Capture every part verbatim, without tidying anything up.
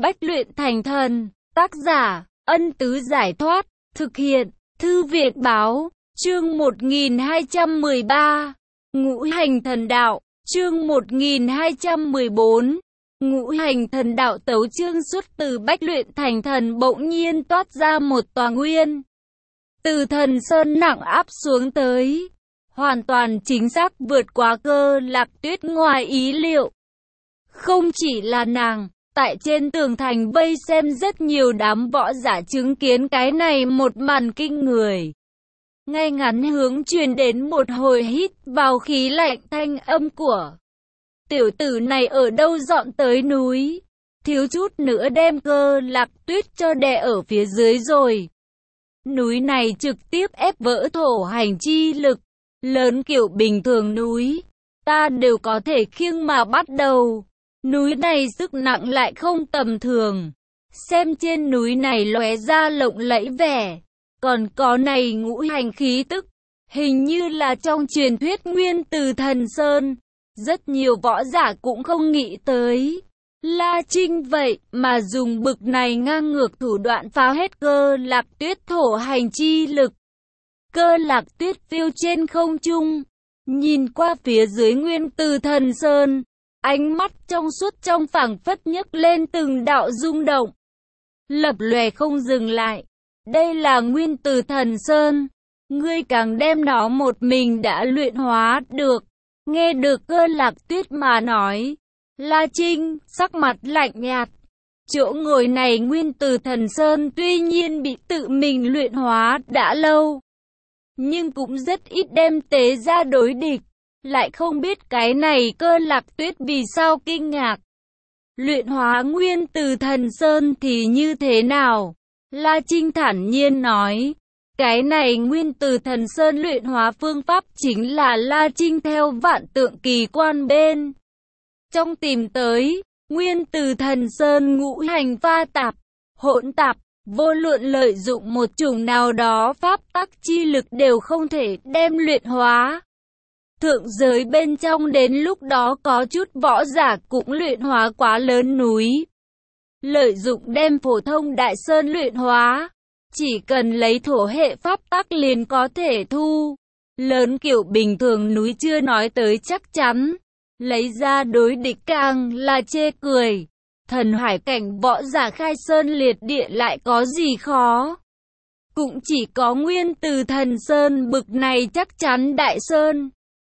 Bách luyện thành thần. Tác giả, Ân Tứ Giải Thoát. Thực hiện, Thư viện Báo. Chương một nghìn hai trăm mười ba. Ngũ hành thần đạo. Chương một nghìn hai trăm mười bốn. Ngũ hành thần đạo. Tấu chương xuất từ Bách luyện thành thần bỗng nhiên toát ra một tòa nguyên từ thần sơn nặng áp xuống tới. Hoàn toàn chính xác vượt quá Cơ Lạc Tuyết ngoài ý liệu. Không chỉ là nàng, tại trên tường thành vây xem rất nhiều đám võ giả chứng kiến cái này một màn kinh người. Ngay ngắn hướng truyền đến một hồi hít vào khí lạnh, thanh âm của tiểu tử này ở đâu dọn tới núi, thiếu chút nữa đem Cơ Lạc Tuyết cho đè ở phía dưới rồi. Núi này trực tiếp ép vỡ thổ hành chi lực, lớn kiểu bình thường núi, ta đều có thể khiêng mà bắt đầu. Núi này sức nặng lại không tầm thường. Xem trên núi này lóe ra lộng lẫy vẻ, còn có này ngũ hành khí tức, hình như là trong truyền thuyết nguyên từ thần sơn. Rất nhiều võ giả cũng không nghĩ tới La Trinh vậy mà dùng bực này ngang ngược thủ đoạn phá hết Cơ Lạc Tuyết thổ hành chi lực. Cơ Lạc Tuyết phiêu trên không trung, nhìn qua phía dưới nguyên từ thần sơn, ánh mắt trong suốt trong phảng phất nhấc lên từng đạo rung động, lập lòe không dừng lại. Đây là nguyên từ thần sơn, ngươi càng đem nó một mình đã luyện hóa được. Nghe được Cơ Lạc Tuyết mà nói, La Trinh sắc mặt lạnh nhạt. Chỗ ngồi này nguyên từ thần sơn tuy nhiên bị tự mình luyện hóa đã lâu, nhưng cũng rất ít đem tế ra đối địch. Lại không biết cái này Cơ Lạc Tuyết vì sao kinh ngạc. Luyện hóa nguyên từ thần sơn thì như thế nào? La Trinh thản nhiên nói. Cái này nguyên từ thần sơn luyện hóa phương pháp chính là La Trinh theo vạn tượng kỳ quan bên trong tìm tới. Nguyên từ thần sơn ngũ hành pha tạp, hỗn tạp, vô luận lợi dụng một chủng nào đó pháp tắc chi lực đều không thể đem luyện hóa. Thượng giới bên trong đến lúc đó có chút võ giả cũng luyện hóa quá lớn núi. Lợi dụng đem phổ thông đại sơn luyện hóa, chỉ cần lấy thổ hệ pháp tắc liền có thể thu. Lớn kiểu bình thường núi chưa nói tới chắc chắn, lấy ra đối địch càng là chê cười. Thần hải cảnh võ giả khai sơn liệt địa lại có gì khó. Cũng chỉ có nguyên từ thần sơn bực này chắc chắn đại sơn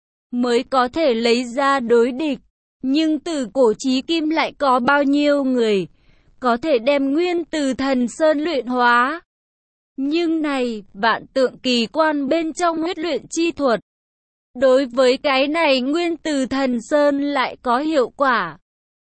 mới có thể lấy ra đối địch. Nhưng từ cổ chí kim lại có bao nhiêu người có thể đem nguyên từ thần sơn luyện hóa. Nhưng này, vạn tượng kỳ quan bên trong huyết luyện chi thuật, đối với cái này nguyên từ thần sơn lại có hiệu quả.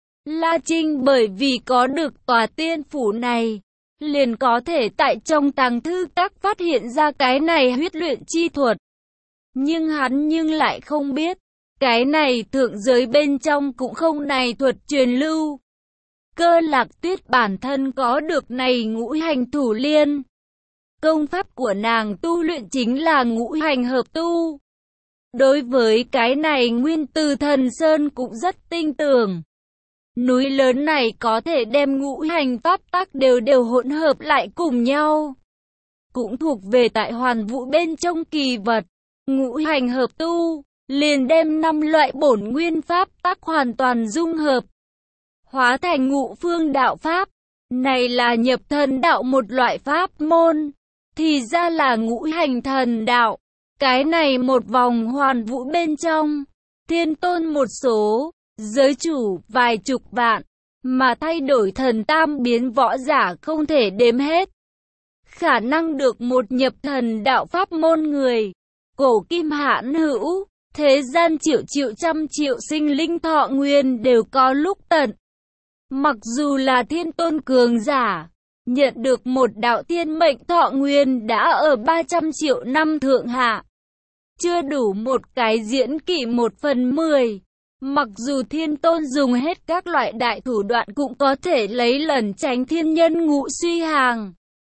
La Trinh bởi vì có được tòa tiên phủ này, liền có thể tại trong tàng thư các phát hiện ra cái này huyết luyện chi thuật. Nhưng hắn nhưng lại không biết, cái này thượng giới bên trong cũng không này thuật truyền lưu. Cơ Lạc Tuyết bản thân có được này ngũ hành thủ liên. Công pháp của nàng tu luyện chính là ngũ hành hợp tu. Đối với cái này nguyên từ thần sơn cũng rất tinh tường. Núi lớn này có thể đem ngũ hành pháp tắc đều đều hỗn hợp lại cùng nhau. Cũng thuộc về tại hoàn vũ bên trong kỳ vật. Ngũ hành hợp tu, liền đem năm loại bổn nguyên pháp tắc hoàn toàn dung hợp, hóa thành ngũ phương đạo pháp. Này là nhập thần đạo một loại pháp môn, thì ra là ngũ hành thần đạo. Cái này một vòng hoàn vũ bên trong, thiên tôn một số, giới chủ vài chục vạn, mà thay đổi thần tam biến võ giả không thể đếm hết. Khả năng được một nhập thần đạo pháp môn người, cổ kim hãn hữu, thế gian triệu triệu trăm triệu sinh linh thọ nguyên đều có lúc tận. Mặc dù là thiên tôn cường giả, nhận được một đạo thiên mệnh thọ nguyên đã ở ba trăm triệu năm thượng hạ. Chưa đủ một cái diễn kỷ một phần mười. Mặc dù thiên tôn dùng hết các loại đại thủ đoạn cũng có thể lấy lần tránh thiên nhân ngũ suy hàng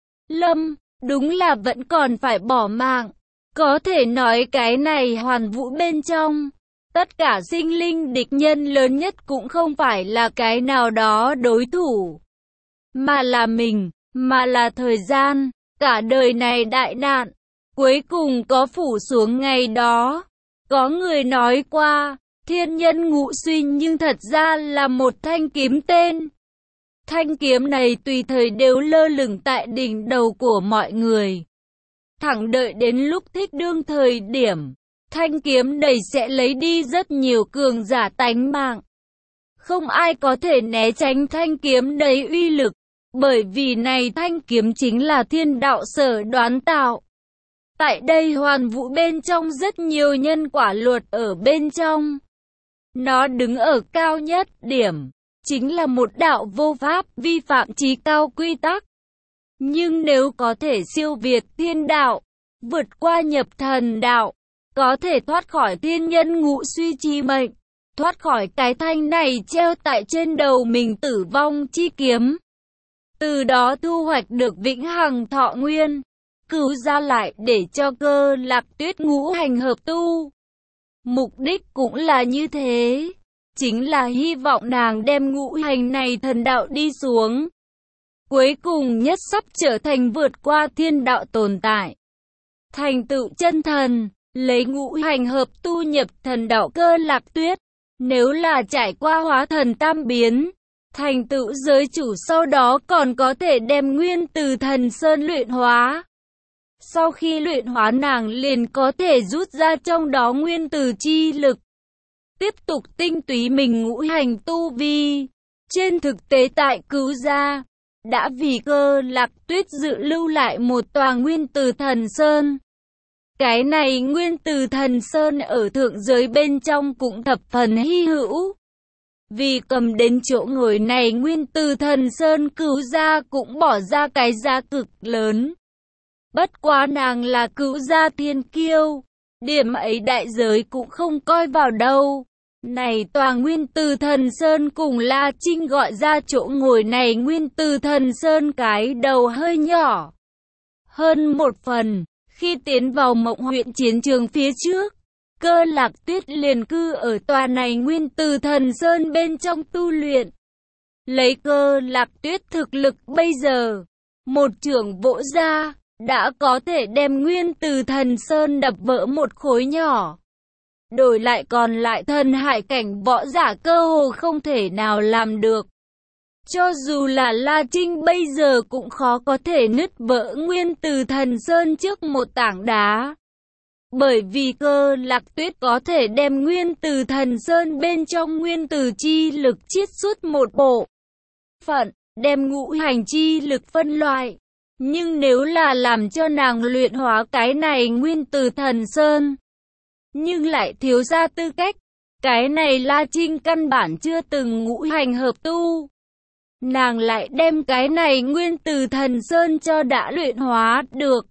lâm, đúng là vẫn còn phải bỏ mạng. Có thể nói cái này hoàn vũ bên trong, tất cả sinh linh địch nhân lớn nhất cũng không phải là cái nào đó đối thủ. mà là mình, mà là thời gian, cả đời này đại nạn, cuối cùng có phủ xuống ngày đó. Có người nói qua, thiên nhân ngũ suy nhưng thật ra là một thanh kiếm tên. Thanh kiếm này tùy thời đều lơ lửng tại đỉnh đầu của mọi người. Thẳng đợi đến lúc thích đương thời điểm, thanh kiếm này sẽ lấy đi rất nhiều cường giả tánh mạng. Không ai có thể né tránh thanh kiếm đấy uy lực, bởi vì này thanh kiếm chính là thiên đạo sở đoán tạo. Tại đây hoàn vũ bên trong rất nhiều nhân quả luật ở bên trong. Nó đứng ở cao nhất điểm, chính là một đạo vô pháp vi phạm chí cao quy tắc. Nhưng nếu có thể siêu việt thiên đạo, vượt qua nhập thần đạo, có thể thoát khỏi thiên nhân ngũ suy chi mệnh, thoát khỏi cái thanh này treo tại trên đầu mình tử vong chi kiếm. Từ đó thu hoạch được vĩnh hằng thọ nguyên, cứu ra lại để cho Cơ Lạc Tuyết ngũ hành hợp tu. Mục đích cũng là như thế, chính là hy vọng nàng đem ngũ hành này thần đạo đi xuống. Cuối cùng nhất sắp trở thành vượt qua thiên đạo tồn tại. Thành tựu chân thần, lấy ngũ hành hợp tu nhập thần đạo Cơ Lạc Tuyết. Nếu là trải qua hóa thần tam biến, thành tựu giới chủ sau đó còn có thể đem nguyên từ thần sơn luyện hóa. Sau khi luyện hóa nàng liền có thể rút ra trong đó nguyên từ chi lực. Tiếp tục tinh túy mình ngũ hành tu vi. Trên thực tế tại cứu gia, đã vì Cơ Lạc Tuyết dự lưu lại một tòa nguyên từ thần sơn. Cái này nguyên từ thần sơn ở thượng giới bên trong cũng thập phần hy hữu. Vì cầm đến chỗ ngồi này nguyên từ thần sơn cứu gia cũng bỏ ra cái giá cực lớn. Bất quá nàng là cứu gia thiên kiêu, điểm ấy đại giới cũng không coi vào đâu. Này tòa nguyên từ thần sơn cùng La Trinh gọi ra chỗ ngồi này nguyên từ thần sơn cái đầu hơi nhỏ hơn một phần. Khi tiến vào Mộng huyện chiến trường phía trước, Cơ Lạc Tuyết liền cư ở tòa này nguyên từ thần sơn bên trong tu luyện. Lấy Cơ Lạc Tuyết thực lực bây giờ, một chưởng vỗ ra, đã có thể đem nguyên từ thần sơn đập vỡ một khối nhỏ. Đổi lại còn lại thần hải cảnh võ giả cơ hồ không thể nào làm được. Cho dù là La Trinh bây giờ cũng khó có thể nứt vỡ nguyên từ thần sơn trước một tảng đá. Bởi vì Cơ Lạc Tuyết có thể đem nguyên từ thần sơn bên trong nguyên từ chi lực chiết xuất một bộ phận, đem ngũ hành chi lực phân loại. Nhưng nếu là làm cho nàng luyện hóa cái này nguyên từ thần sơn, nhưng lại thiếu ra tư cách, cái này La Trinh căn bản chưa từng ngũ hành hợp tu. Nàng lại đem cái này nguyên từ thần sơn cho đã luyện hóa được.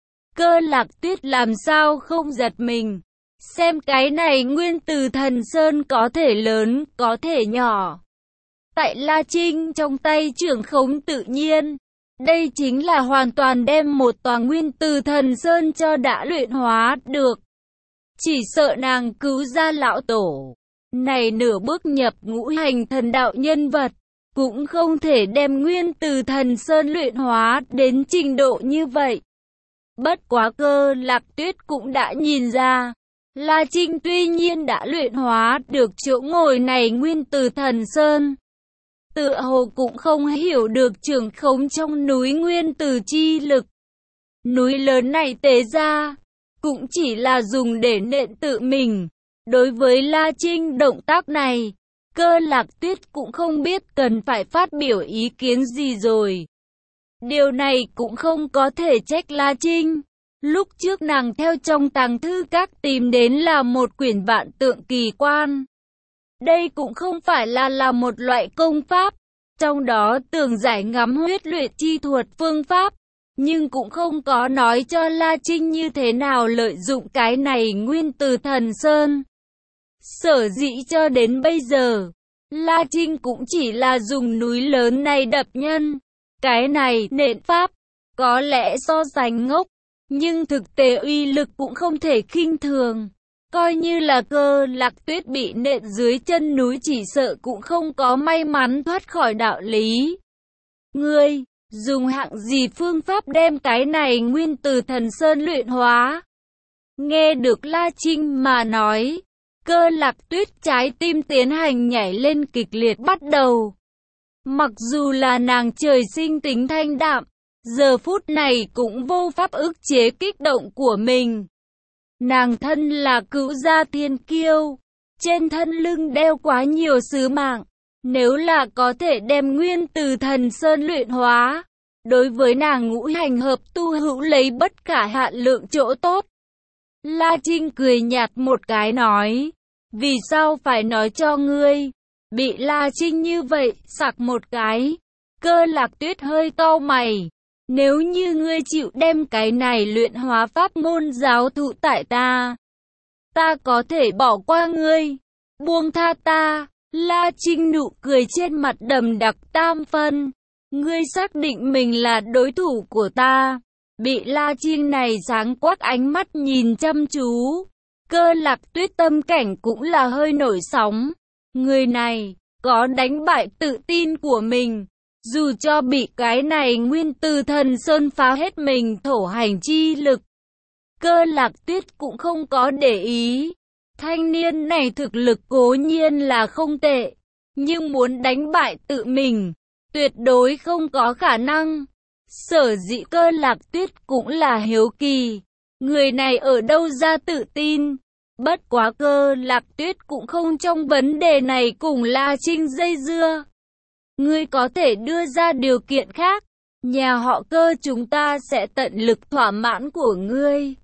Cơ Lạc Tuyết làm sao không giật mình, xem cái này nguyên từ thần sơn có thể lớn, có thể nhỏ. Tại La Trinh trong tay trưởng khống tự nhiên, đây chính là hoàn toàn đem một tòa nguyên từ thần sơn cho đã luyện hóa được. Chỉ sợ nàng cứu ra lão tổ này nửa bước nhập ngũ hành thần đạo nhân vật, cũng không thể đem nguyên từ thần sơn luyện hóa đến trình độ như vậy. Bất quá Cơ Lạc Tuyết cũng đã nhìn ra, La Trinh tuy nhiên đã luyện hóa được chỗ ngồi này nguyên từ thần sơn, tựa hồ cũng không hiểu được trưởng khống trong núi nguyên từ chi lực. Núi lớn này tế ra, cũng chỉ là dùng để nện tự mình. Đối với La Trinh động tác này, Cơ Lạc Tuyết cũng không biết cần phải phát biểu ý kiến gì rồi. Điều này cũng không có thể trách La Trinh. Lúc trước nàng theo trong tàng thư các tìm đến là một quyển vạn tượng kỳ quan. Đây cũng không phải là là một loại công pháp, trong đó tường giải ngắm huyết luyện chi thuật phương pháp, nhưng cũng không có nói cho La Trinh như thế nào lợi dụng cái này nguyên từ thần sơn. Sở dĩ cho đến bây giờ, La Trinh cũng chỉ là dùng núi lớn này đập nhân. Cái này nện pháp, có lẽ so sánh ngốc, nhưng thực tế uy lực cũng không thể khinh thường. Coi như là Cơ Lạc Tuyết bị nện dưới chân núi chỉ sợ cũng không có may mắn thoát khỏi đạo lý. Ngươi, dùng hạng gì phương pháp đem cái này nguyên từ thần sơn luyện hóa? Nghe được La Trinh mà nói, Cơ Lạc Tuyết trái tim tiến hành nhảy lên kịch liệt bắt đầu. Mặc dù là nàng trời sinh tính thanh đạm, giờ phút này cũng vô pháp ức chế kích động của mình. Nàng thân là cửu gia thiên kiêu, trên thân lưng đeo quá nhiều sứ mạng. Nếu là có thể đem nguyên từ thần sơn luyện hóa, đối với nàng ngũ hành hợp tu hữu lấy bất khả hạn lượng chỗ tốt. La Trinh cười nhạt một cái nói, vì sao phải nói cho ngươi? Bị La Trinh như vậy, sặc một cái. Cơ Lạc Tuyết hơi cau mày. Nếu như ngươi chịu đem cái này luyện hóa pháp môn giáo thụ tại ta, ta có thể bỏ qua ngươi, buông tha ta. La Trinh nụ cười trên mặt đầm đặc tam phân. Ngươi xác định mình là đối thủ của ta. Bị La Trinh này sáng quắc ánh mắt nhìn chăm chú, Cơ Lạc Tuyết tâm cảnh cũng là hơi nổi sóng. Người này có đánh bại tự tin của mình, dù cho bị cái này nguyên từ thần sơn phá hết mình thổ hành chi lực. Cơ Lạc Tuyết cũng không có để ý. Thanh niên này thực lực cố nhiên là không tệ, nhưng muốn đánh bại tự mình, tuyệt đối không có khả năng. Sở dĩ Cơ Lạc Tuyết cũng là hiếu kỳ, người này ở đâu ra tự tin. Bất quá Cơ Lạc Tuyết cũng không trong vấn đề này cùng La Trinh dây dưa. Ngươi có thể đưa ra điều kiện khác, nhà họ Cơ chúng ta sẽ tận lực thỏa mãn của ngươi.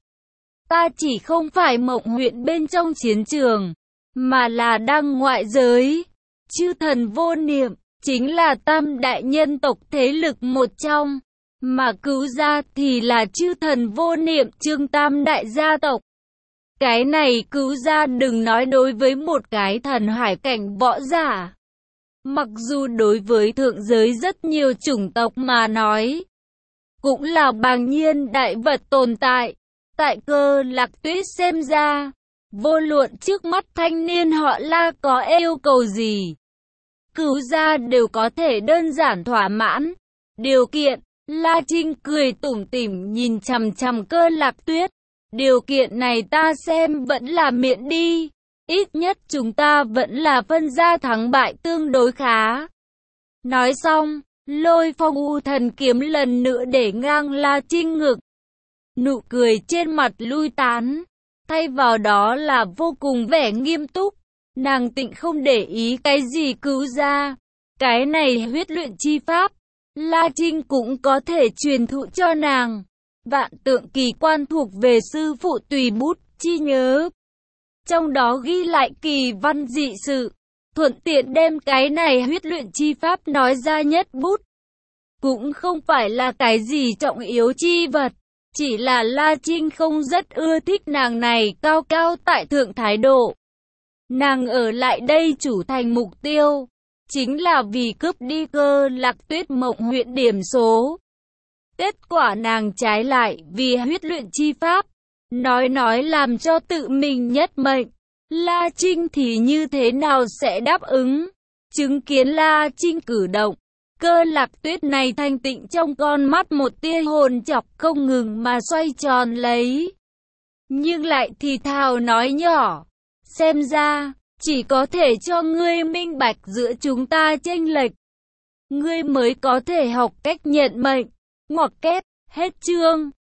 Ta chỉ không phải Mộng huyện bên trong chiến trường, mà là đang ngoại giới. Chư thần vô niệm, chính là tam đại nhân tộc thế lực một trong, mà Cứu gia thì là chư thần vô niệm Trương tam đại gia tộc. Cái này Cứu gia đừng nói đối với một cái thần hải cảnh võ giả. Mặc dù đối với thượng giới rất nhiều chủng tộc mà nói, cũng là bàng nhiên đại vật tồn tại. Tại Cơ Lạc Tuyết xem ra, vô luận trước mắt thanh niên họ La có yêu cầu gì, Cứu gia đều có thể đơn giản thỏa mãn. Điều kiện, La Trinh cười tủm tỉm nhìn chằm chằm Cơ Lạc Tuyết. Điều kiện này ta xem vẫn là miễn đi. Ít nhất chúng ta vẫn là phân ra thắng bại tương đối khá. Nói xong, Lôi Phong U Thần kiếm lần nữa để ngang La Trinh ngực. Nụ cười trên mặt lui tán, thay vào đó là vô cùng vẻ nghiêm túc. Nàng tịnh không để ý cái gì Cứu gia. Cái này huyết luyện chi pháp, La Trinh cũng có thể truyền thụ cho nàng. Vạn tượng kỳ quan thuộc về sư phụ tùy bút chi nhớ, trong đó ghi lại kỳ văn dị sự, thuận tiện đem cái này huyết luyện chi pháp nói ra nhất bút. Cũng không phải là cái gì trọng yếu chi vật, chỉ là La Trinh không rất ưa thích nàng này cao cao tại thượng thái độ. Nàng ở lại đây chủ thành mục tiêu, chính là vì cướp đi Cơ Lạc Tuyết Mộng huyện điểm số. Kết quả nàng trái lại vì huyết luyện chi pháp, nói nói làm cho tự mình nhất mệnh. La Trinh thì như thế nào sẽ đáp ứng? Chứng kiến La Trinh cử động, Cơ Lạc Tuyết này thanh tịnh trong con mắt một tia hồn chọc không ngừng mà xoay tròn lấy. Nhưng lại thì thào nói nhỏ, xem ra, chỉ có thể cho ngươi minh bạch giữa chúng ta chênh lệch. Ngươi mới có thể học cách nhận mệnh. Ngoặc kép, hết chương.